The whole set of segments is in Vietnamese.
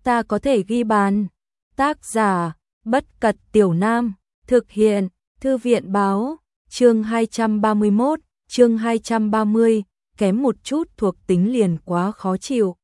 ta có thể ghi bàn. Tác giả, Bất Cật Tiểu Nam, thực hiện, Thư viện báo, chương 231, chương 230, kém một chút thuộc tính liền quá khó chịu.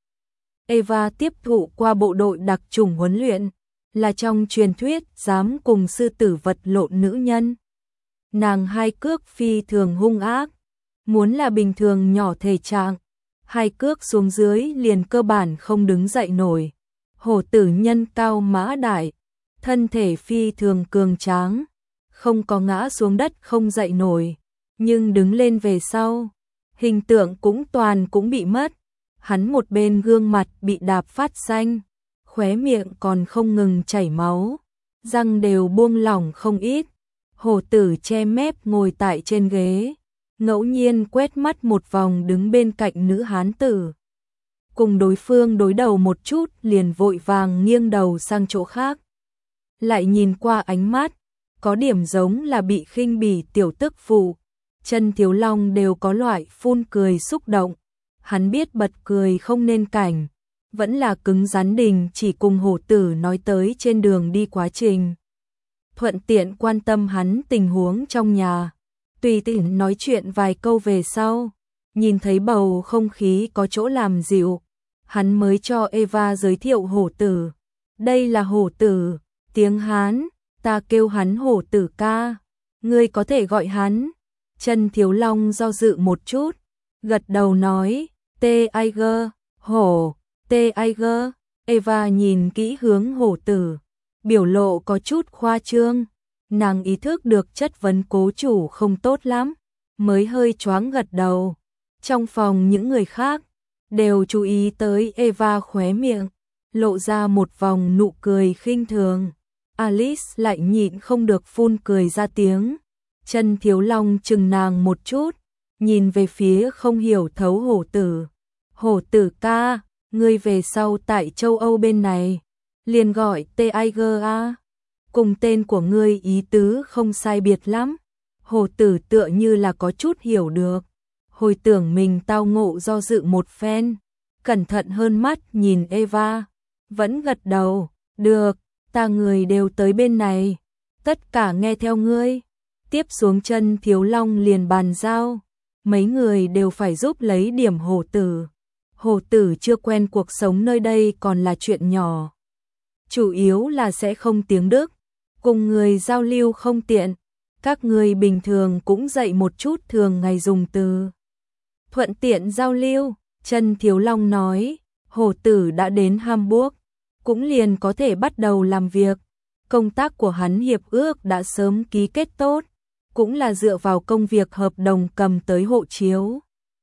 Eva tiếp thụ qua bộ đội đặc chủng huấn luyện, là trong truyền thuyết dám cùng sư tử vật lộn nữ nhân. Nàng hai cước phi thường hung ác, muốn là bình thường nhỏ thể trạng, hai cước xuống dưới liền cơ bản không đứng dậy nổi. Hổ tử nhân cao mã đại, thân thể phi thường cường tráng, không có ngã xuống đất không dậy nổi, nhưng đứng lên về sau, hình tượng cũng bị mất. Hắn một bên gương mặt bị đạp phát xanh, khóe miệng còn không ngừng chảy máu, răng đều buông lỏng không ít. Hổ tử che mép ngồi tại trên ghế, ngẫu nhiên quét mắt một vòng đứng bên cạnh nữ hán tử. Cùng đối phương đối đầu một chút liền vội vàng nghiêng đầu sang chỗ khác. Lại nhìn qua ánh mắt, có điểm giống là bị khinh bỉ tiểu tức phụ. Chân Thiếu Long đều có loại phun cười xúc động. Hắn biết bật cười không nên cảnh, vẫn là cứng rắn đình chỉ cùng hổ tử nói tới trên đường đi quá trình. Thuận tiện quan tâm hắn tình huống trong nhà, tùy tiện nói chuyện vài câu về sau, nhìn thấy bầu không khí có chỗ làm dịu, hắn mới cho Eva giới thiệu hổ tử. Đây là hổ tử, tiếng Hán, ta kêu hắn hổ tử ca, ngươi có thể gọi hắn. Chân Thiếu Long do dự một chút, gật đầu nói, Tiger, hổ, Tiger. Eva nhìn kỹ hướng hổ tử, biểu lộ có chút khoa trương, nàng ý thức được chất vấn cố chủ không tốt lắm, mới hơi choáng gật đầu. Trong phòng những người khác đều chú ý tới Eva khóe miệng, lộ ra một vòng nụ cười khinh thường. Alice lại nhịn không được phun cười ra tiếng. Chân Thiếu Long chừng nàng một chút, nhìn về phía không hiểu thấu hổ tử. Hổ tử ca, ngươi về sau tại châu Âu bên này, liền gọi Tiger a. Cùng tên của ngươi ý tứ không sai biệt lắm. Hổ tử tựa như là có chút hiểu được. Hồi tưởng mình tao ngộ do dự một phen, cẩn thận hơn mắt nhìn Eva, vẫn gật đầu, được, ta người đều tới bên này, tất cả nghe theo ngươi. Tiếp xuống Chân Thiếu Long liền bàn giao, mấy người đều phải giúp lấy điểm hổ tử. Hổ tử chưa quen cuộc sống nơi đây còn là chuyện nhỏ, chủ yếu là sẽ không tiếng Đức, cùng người giao lưu không tiện, các người bình thường cũng dạy một chút thường ngày dùng từ. Thuận tiện giao lưu, Chân Thiếu Long nói, hổ tử đã đến Hamburg, cũng liền có thể bắt đầu làm việc. Công tác của hắn hiệp ước đã sớm ký kết tốt, cũng là dựa vào công việc hợp đồng cầm tới hộ chiếu.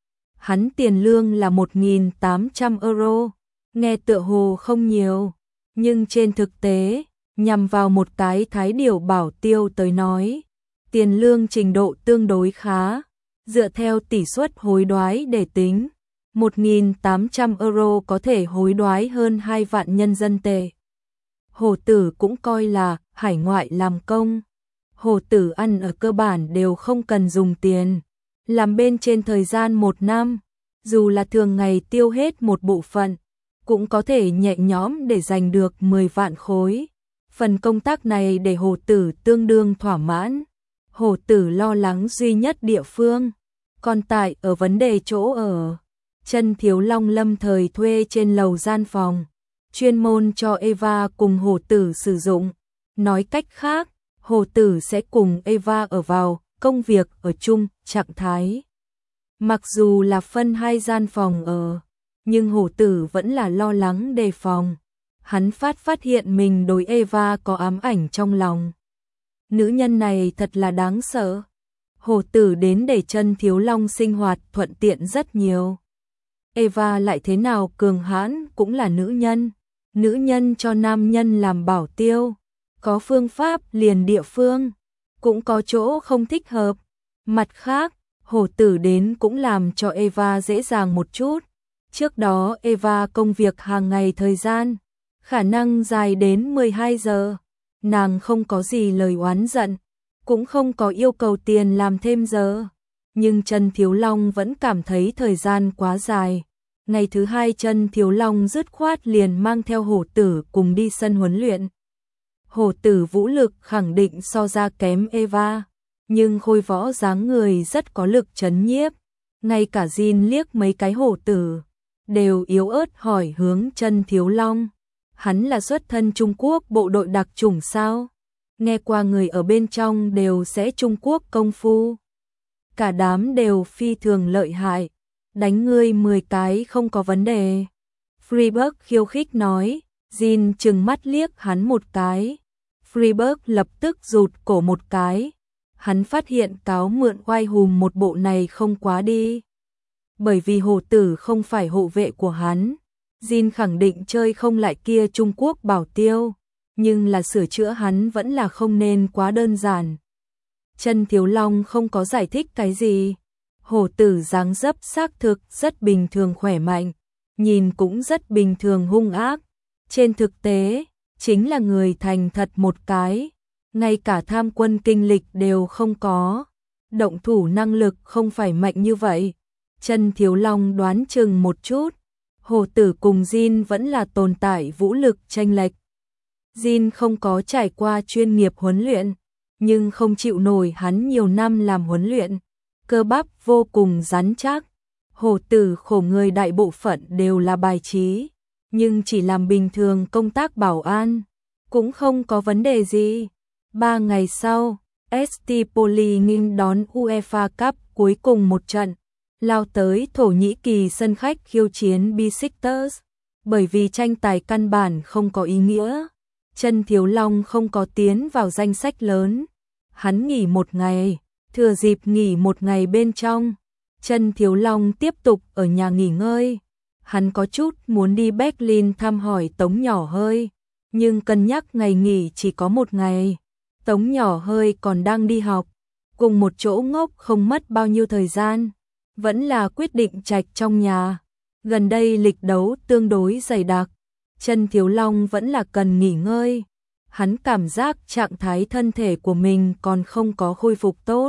Hắn tiền lương là 1.800 euro, nghe tựa hồ không nhiều, nhưng trên thực tế, nhằm vào một cái thái điểu bảo tiêu tới nói, tiền lương trình độ tương đối khá, dựa theo tỷ suất hối đoái để tính, 1.800 euro có thể hối đoái hơn 2 vạn nhân dân tệ. Hổ tử cũng coi là hải ngoại làm công. Hổ tử ăn ở cơ bản đều không cần dùng tiền, làm bên trên thời gian 1 năm, dù là thường ngày tiêu hết một bộ phận, cũng có thể nhẹ nhõm để giành được 10 vạn khối. Phần công tác này để hổ tử tương đương thỏa mãn. Hổ tử lo lắng duy nhất địa phương, còn tại ở vấn đề chỗ ở. Chân Thiếu Long lâm thời thuê trên lầu gian phòng, chuyên môn cho Eva cùng hổ tử sử dụng. Nói cách khác, hổ tử sẽ cùng Eva ở vào công việc ở chung trạng thái. Mặc dù là phân 2 gian phòng ở, nhưng hổ tử vẫn là lo lắng đề phòng. Hắn phát hiện mình đối Eva có ám ảnh trong lòng. Nữ nhân này thật là đáng sợ. Hổ tử đến để Chân Thiếu Long sinh hoạt thuận tiện rất nhiều. Eva lại thế nào cường hãn cũng là nữ nhân. Nữ nhân cho nam nhân làm bảo tiêu, có phương pháp liền địa phương, cũng có chỗ không thích hợp. Mặt khác, hổ tử đến cũng làm cho Eva dễ dàng một chút. Trước đó Eva công việc hàng ngày thời gian, khả năng dài đến 12 giờ. Nàng không có gì lời oán giận, cũng không có yêu cầu tiền làm thêm giờ. Nhưng Chân Thiếu Long vẫn cảm thấy thời gian quá dài. Ngày thứ hai Chân Thiếu Long dứt khoát liền mang theo Hổ Tử cùng đi sân huấn luyện. Hổ Tử vũ lực khẳng định so ra kém Eva, nhưng khôi võ dáng người rất có lực trấn nhiếp. Ngay cả Jin liếc mấy cái Hổ Tử, đều yếu ớt hỏi hướng Chân Thiếu Long. Hắn là xuất thân Trung Quốc bộ đội đặc chủng sao? Nghe qua người ở bên trong đều sẽ Trung Quốc công phu. Cả đám đều phi thường lợi hại. Đánh ngươi 10 cái không có vấn đề. Freeburg khiêu khích nói. Jin trừng mắt liếc hắn một cái. Freeburg lập tức rụt cổ một cái. Hắn phát hiện cáo mượn oai hùm một bộ này không quá đi. Bởi vì Hổ Tử không phải hộ vệ của hắn. Jin khẳng định chơi không lại kia Trung Quốc bảo tiêu. Nhưng là sửa chữa hắn vẫn là không nên quá đơn giản. Chân Thiếu Long không có giải thích cái gì. Hổ Tử dáng dấp xác thực rất bình thường khỏe mạnh, nhìn cũng rất bình thường hung ác. Trên thực tế, chính là người thành thật một cái, ngay cả tham quân kinh lịch đều không có. Động thủ năng lực không phải mạnh như vậy. Chân Thiếu Long đoán chừng một chút, Hổ Tử cùng Jin vẫn là tồn tại vũ lực chênh lệch. Jin không có trải qua chuyên nghiệp huấn luyện, nhưng không chịu nổi hắn nhiều năm làm huấn luyện, cơ bắp vô cùng rắn chắc. Hổ Tử khổ người đại bộ phận đều là bài trí, nhưng chỉ làm bình thường công tác bảo an, cũng không có vấn đề gì. 3 ngày sau, ST Poli nghênh đón UEFA Cup cuối cùng một trận, lao tới Thổ Nhĩ Kỳ sân khách khiêu chiến Besiktas. Bởi vì tranh tài căn bản không có ý nghĩa, Chân Thiếu Long không có tiến vào danh sách lớn. Hắn nghỉ một ngày, thừa dịp nghỉ một ngày bên trong, Chân Thiếu Long tiếp tục ở nhà nghỉ ngơi. Hắn có chút muốn đi Berlin thăm hỏi Tống Nhỏ Hơi, nhưng cân nhắc ngày nghỉ chỉ có một ngày. Tống Nhỏ Hơi còn đang đi học, cùng một chỗ ngốc không mất bao nhiêu thời gian, vẫn là quyết định trạch trong nhà. Gần đây lịch đấu tương đối dày đặc, Chân Thiếu Long vẫn là cần nghỉ ngơi. Hắn cảm giác trạng thái thân thể của mình còn không có khôi phục tốt.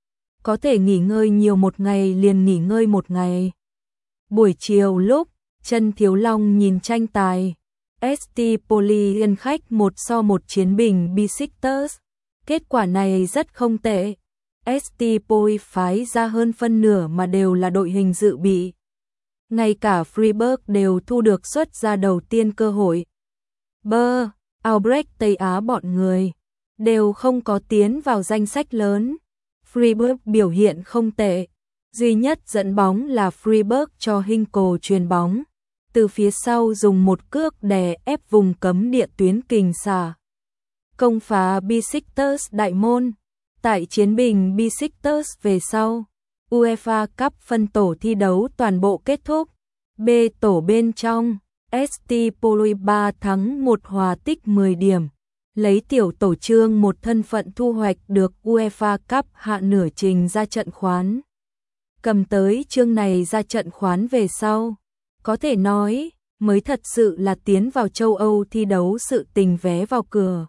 Có thể nghỉ ngơi nhiều một ngày liền nghỉ ngơi một ngày. Buổi chiều lúc Chân Thiếu Long nhìn tranh tài, ST Poli liên khách 1-1 chiến bình Besiktas. Kết quả này rất không tệ. ST Poli phái ra hơn phân nửa mà đều là đội hình dự bị. Ngay cả Freeburg đều thu được xuất ra đầu tiên cơ hội. Albrecht Tây Á bọn người đều không có tiến vào danh sách lớn. Freeburg biểu hiện không tệ, duy nhất dẫn bóng là Freeburg cho Hinkle chuyền bóng, từ phía sau dùng một cước đè ép vùng cấm địa tuyến kình xả, công phá Besiktas đại môn. Tại chiến bình Besiktas về sau, UEFA Cup phân tổ thi đấu toàn bộ kết thúc. B tổ bên trong, ST Poli 3 thắng 1 hòa tích 10 điểm, lấy tiểu tổ chương một thân phận thu hoạch được UEFA Cup hạ nửa trình ra trận khoán. Cầm tới chương này ra trận khoán về sau, có thể nói mới thật sự là tiến vào châu Âu thi đấu sự tình vé vào cửa.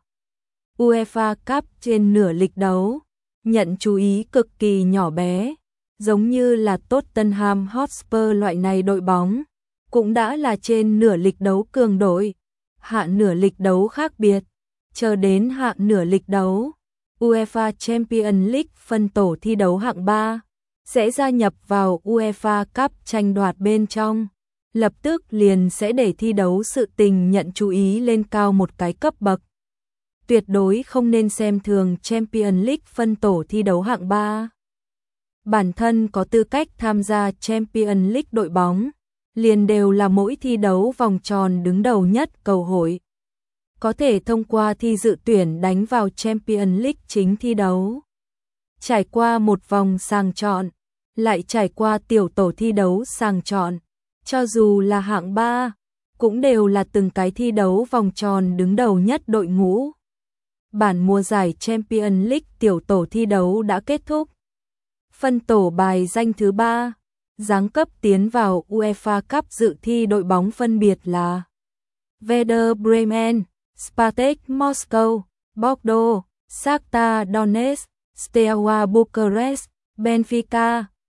UEFA Cup trên nửa lịch đấu, nhận chú ý cực kỳ nhỏ bé, giống như là Tottenham Hotspur loại này đội bóng, cũng đã là trên nửa lịch đấu cường đội. Hạ nửa lịch đấu khác biệt, chờ đến hạ nửa lịch đấu, UEFA Champions League phân tổ thi đấu hạng 3 sẽ gia nhập vào UEFA Cup tranh đoạt bên trong, lập tức liền sẽ để thi đấu sự tình nhận chú ý lên cao một cái cấp bậc. Tuyệt đối không nên xem thường Champions League phân tổ thi đấu hạng 3. Bản thân có tư cách tham gia Champions League đội bóng, liền đều là mỗi thi đấu vòng tròn đứng đầu nhất cầu hội. Có thể thông qua thi dự tuyển đánh vào Champions League chính thi đấu. Trải qua một vòng sàng chọn, lại trải qua tiểu tổ thi đấu sàng chọn, cho dù là hạng 3, cũng đều là từng cái thi đấu vòng tròn đứng đầu nhất đội ngũ. Bản mùa giải Champions League tiểu tổ thi đấu đã kết thúc. Phân tổ bài danh thứ 3, giáng cấp tiến vào UEFA Cup dự thi đội bóng phân biệt là Werder Bremen, Spartak Moscow, Bordeaux, Shakhtar Donetsk, Steaua Bucharest, Benfica,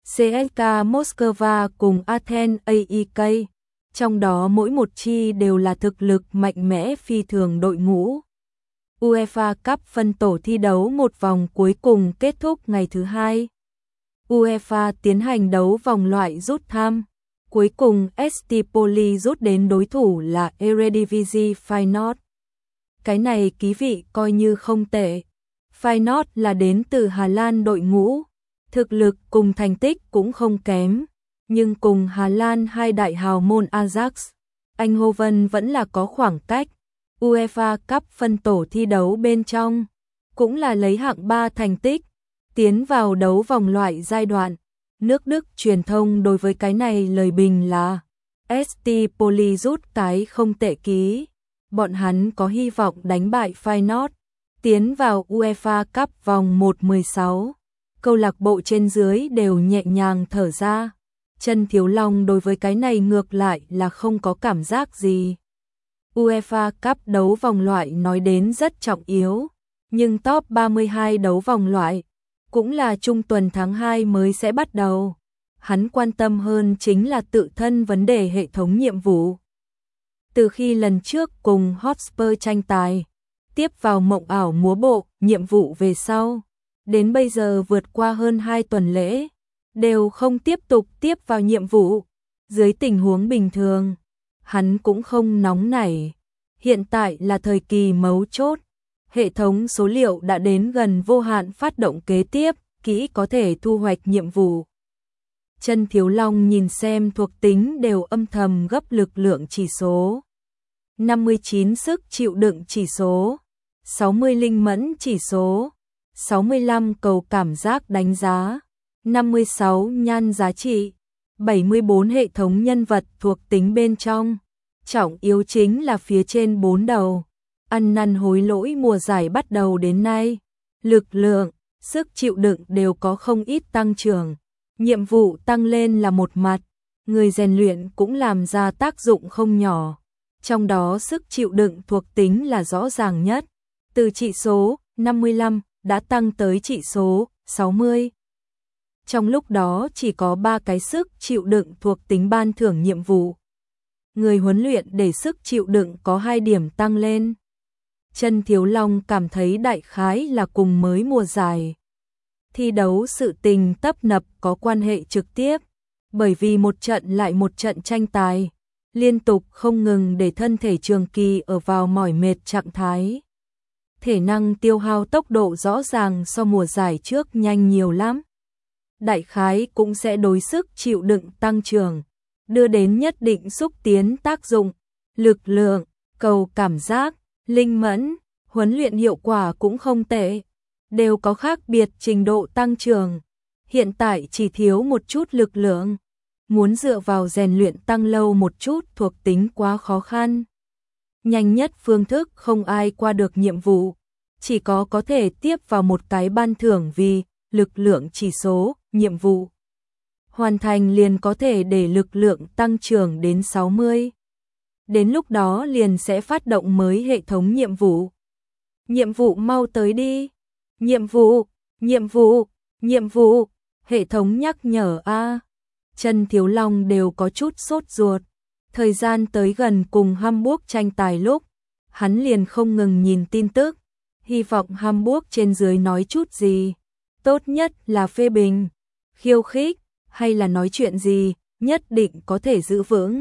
CSKA Moscow cùng Athens AEK, trong đó mỗi một chi đều là thực lực mạnh mẽ phi thường đội ngũ. UEFA Cup phân tổ thi đấu một vòng cuối cùng kết thúc ngày thứ hai. UEFA tiến hành đấu vòng loại rút thăm. Cuối cùng ST Poli rút đến đối thủ là Eredivisie Feyenoord. Cái này ký vị coi như không tệ. Feyenoord là đến từ Hà Lan đội ngũ, thực lực cùng thành tích cũng không kém, nhưng cùng Hà Lan hai đại hào môn Ajax, Eindhoven vẫn là có khoảng cách. UEFA Cup phân tổ thi đấu bên trong, cũng là lấy hạng 3 thành tích, tiến vào đấu vòng loại giai đoạn. Nước Đức truyền thông đối với cái này lời bình là ST Poli rút cái không tệ ký. Bọn hắn có hy vọng đánh bại Feyenoord, tiến vào UEFA Cup vòng 1/16. Câu lạc bộ trên dưới đều nhẹ nhàng thở ra. Trần Thiếu Long đối với cái này ngược lại là không có cảm giác gì. UEFA Cup đấu vòng loại nói đến rất trọng yếu, nhưng top 32 đấu vòng loại cũng là trung tuần tháng 2 mới sẽ bắt đầu. Hắn quan tâm hơn chính là tự thân vấn đề hệ thống nhiệm vụ. Từ khi lần trước cùng Hotspur tranh tài, tiếp vào mộng ảo múa bộ, nhiệm vụ về sau, đến bây giờ vượt qua hơn 2 tuần lễ, đều không tiếp tục tiếp vào nhiệm vụ. Dưới tình huống bình thường, hắn cũng không nóng nảy. Hiện tại là thời kỳ mấu chốt, hệ thống số liệu đã đến gần vô hạn phát động kế tiếp, kỹ có thể thu hoạch nhiệm vụ. Trần Thiếu Long nhìn xem thuộc tính đều âm thầm gấp lực lượng chỉ số. 59 sức chịu đựng chỉ số, 60 linh mẫn chỉ số, 65 cầu cảm giác đánh giá, 56 nhan giá trị, 74 hệ thống nhân vật thuộc tính bên trong. Trọng yếu chính là phía trên 4 đầu. Ăn năn hối lỗi mùa giải bắt đầu đến nay, lực lượng, sức chịu đựng đều có không ít tăng trưởng. Nhiệm vụ tăng lên là một mặt, người rèn luyện cũng làm ra tác dụng không nhỏ. Trong đó sức chịu đựng thuộc tính là rõ ràng nhất, từ chỉ số 55 đã tăng tới chỉ số 60. Trong lúc đó chỉ có 3 cái sức chịu đựng thuộc tính ban thưởng nhiệm vụ. Người huấn luyện để sức chịu đựng có 2 điểm tăng lên. Trần Thiếu Long cảm thấy đại khái là cùng mới mùa giải thi đấu sự tình tấp nập có quan hệ trực tiếp, bởi vì một trận lại một trận tranh tài, liên tục không ngừng để thân thể trường kỳ ở vào mỏi mệt trạng thái. Thể năng tiêu hao tốc độ rõ ràng so mùa giải trước nhanh nhiều lắm. Đại khái cũng sẽ đối sức chịu đựng tăng trưởng, đưa đến nhất định xúc tiến tác dụng, lực lượng, cầu cảm giác, linh mẫn, huấn luyện hiệu quả cũng không tệ, đều có khác biệt trình độ tăng trưởng. Hiện tại chỉ thiếu một chút lực lượng, muốn dựa vào rèn luyện tăng lâu một chút thuộc tính quá khó khăn. Nhanh nhất phương thức không ai qua được nhiệm vụ, chỉ có thể tiếp vào một cái ban thưởng vì lực lượng chỉ số, nhiệm vụ hoàn thành liền có thể để lực lượng tăng trưởng đến 60. Đến lúc đó liền sẽ phát động mới hệ thống nhiệm vụ. Nhiệm vụ mau tới đi. Nhiệm vụ, nhiệm vụ, nhiệm vụ, hệ thống nhắc nhở a. Trần Thiếu Long đều có chút sốt ruột. Thời gian tới gần cùng Hamburg tranh tài lúc, hắn liền không ngừng nhìn tin tức, hy vọng Hamburg trên dưới nói chút gì. Tốt nhất là phê bình, khiêu khích, hay là nói chuyện gì, nhất định có thể giữ vững.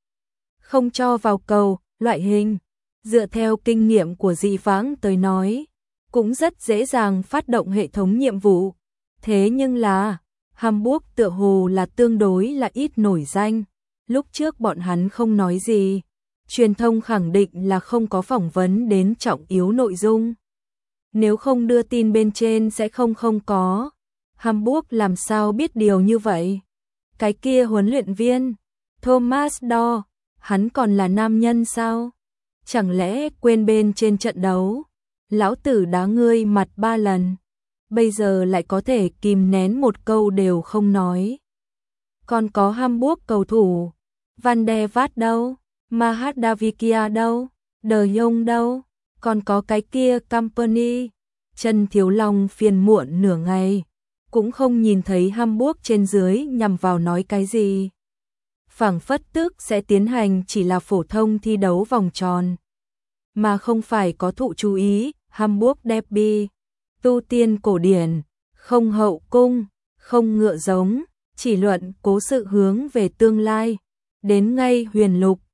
Không cho vào cầu, loại hình, dựa theo kinh nghiệm của dị vãng tới nói, cũng rất dễ dàng phát động hệ thống nhiệm vụ. Thế nhưng là, Hamburg tựa hồ là tương đối là ít nổi danh. Lúc trước bọn hắn không nói gì, truyền thông khẳng định là không có phỏng vấn đến trọng yếu nội dung. Nếu không đưa tin bên trên sẽ không có. Hamburg làm sao biết điều như vậy? Cái kia huấn luyện viên, Thomas Doll, hắn còn là nam nhân sao? Chẳng lẽ quên bên trên trận đấu, lão tử đá ngươi mặt 3 lần, bây giờ lại có thể kìm nén một câu đều không nói. Còn có Hamburg cầu thủ, Van der Vaart đâu? Mahadavikia đâu? De Jong đâu? Còn có cái kia Company. Trần Thiếu Long phiền muộn nửa ngày, cũng không nhìn thấy Hamburg trên dưới nhằm vào nói cái gì. Phảng phất tức sẽ tiến hành chỉ là phổ thông thi đấu vòng tròn, mà không phải có thụ chú ý, Hamburg Derby, tu tiên cổ điển, không hậu cung, không ngựa giống, chỉ luận cố sự hướng về tương lai, đến ngay huyền lục,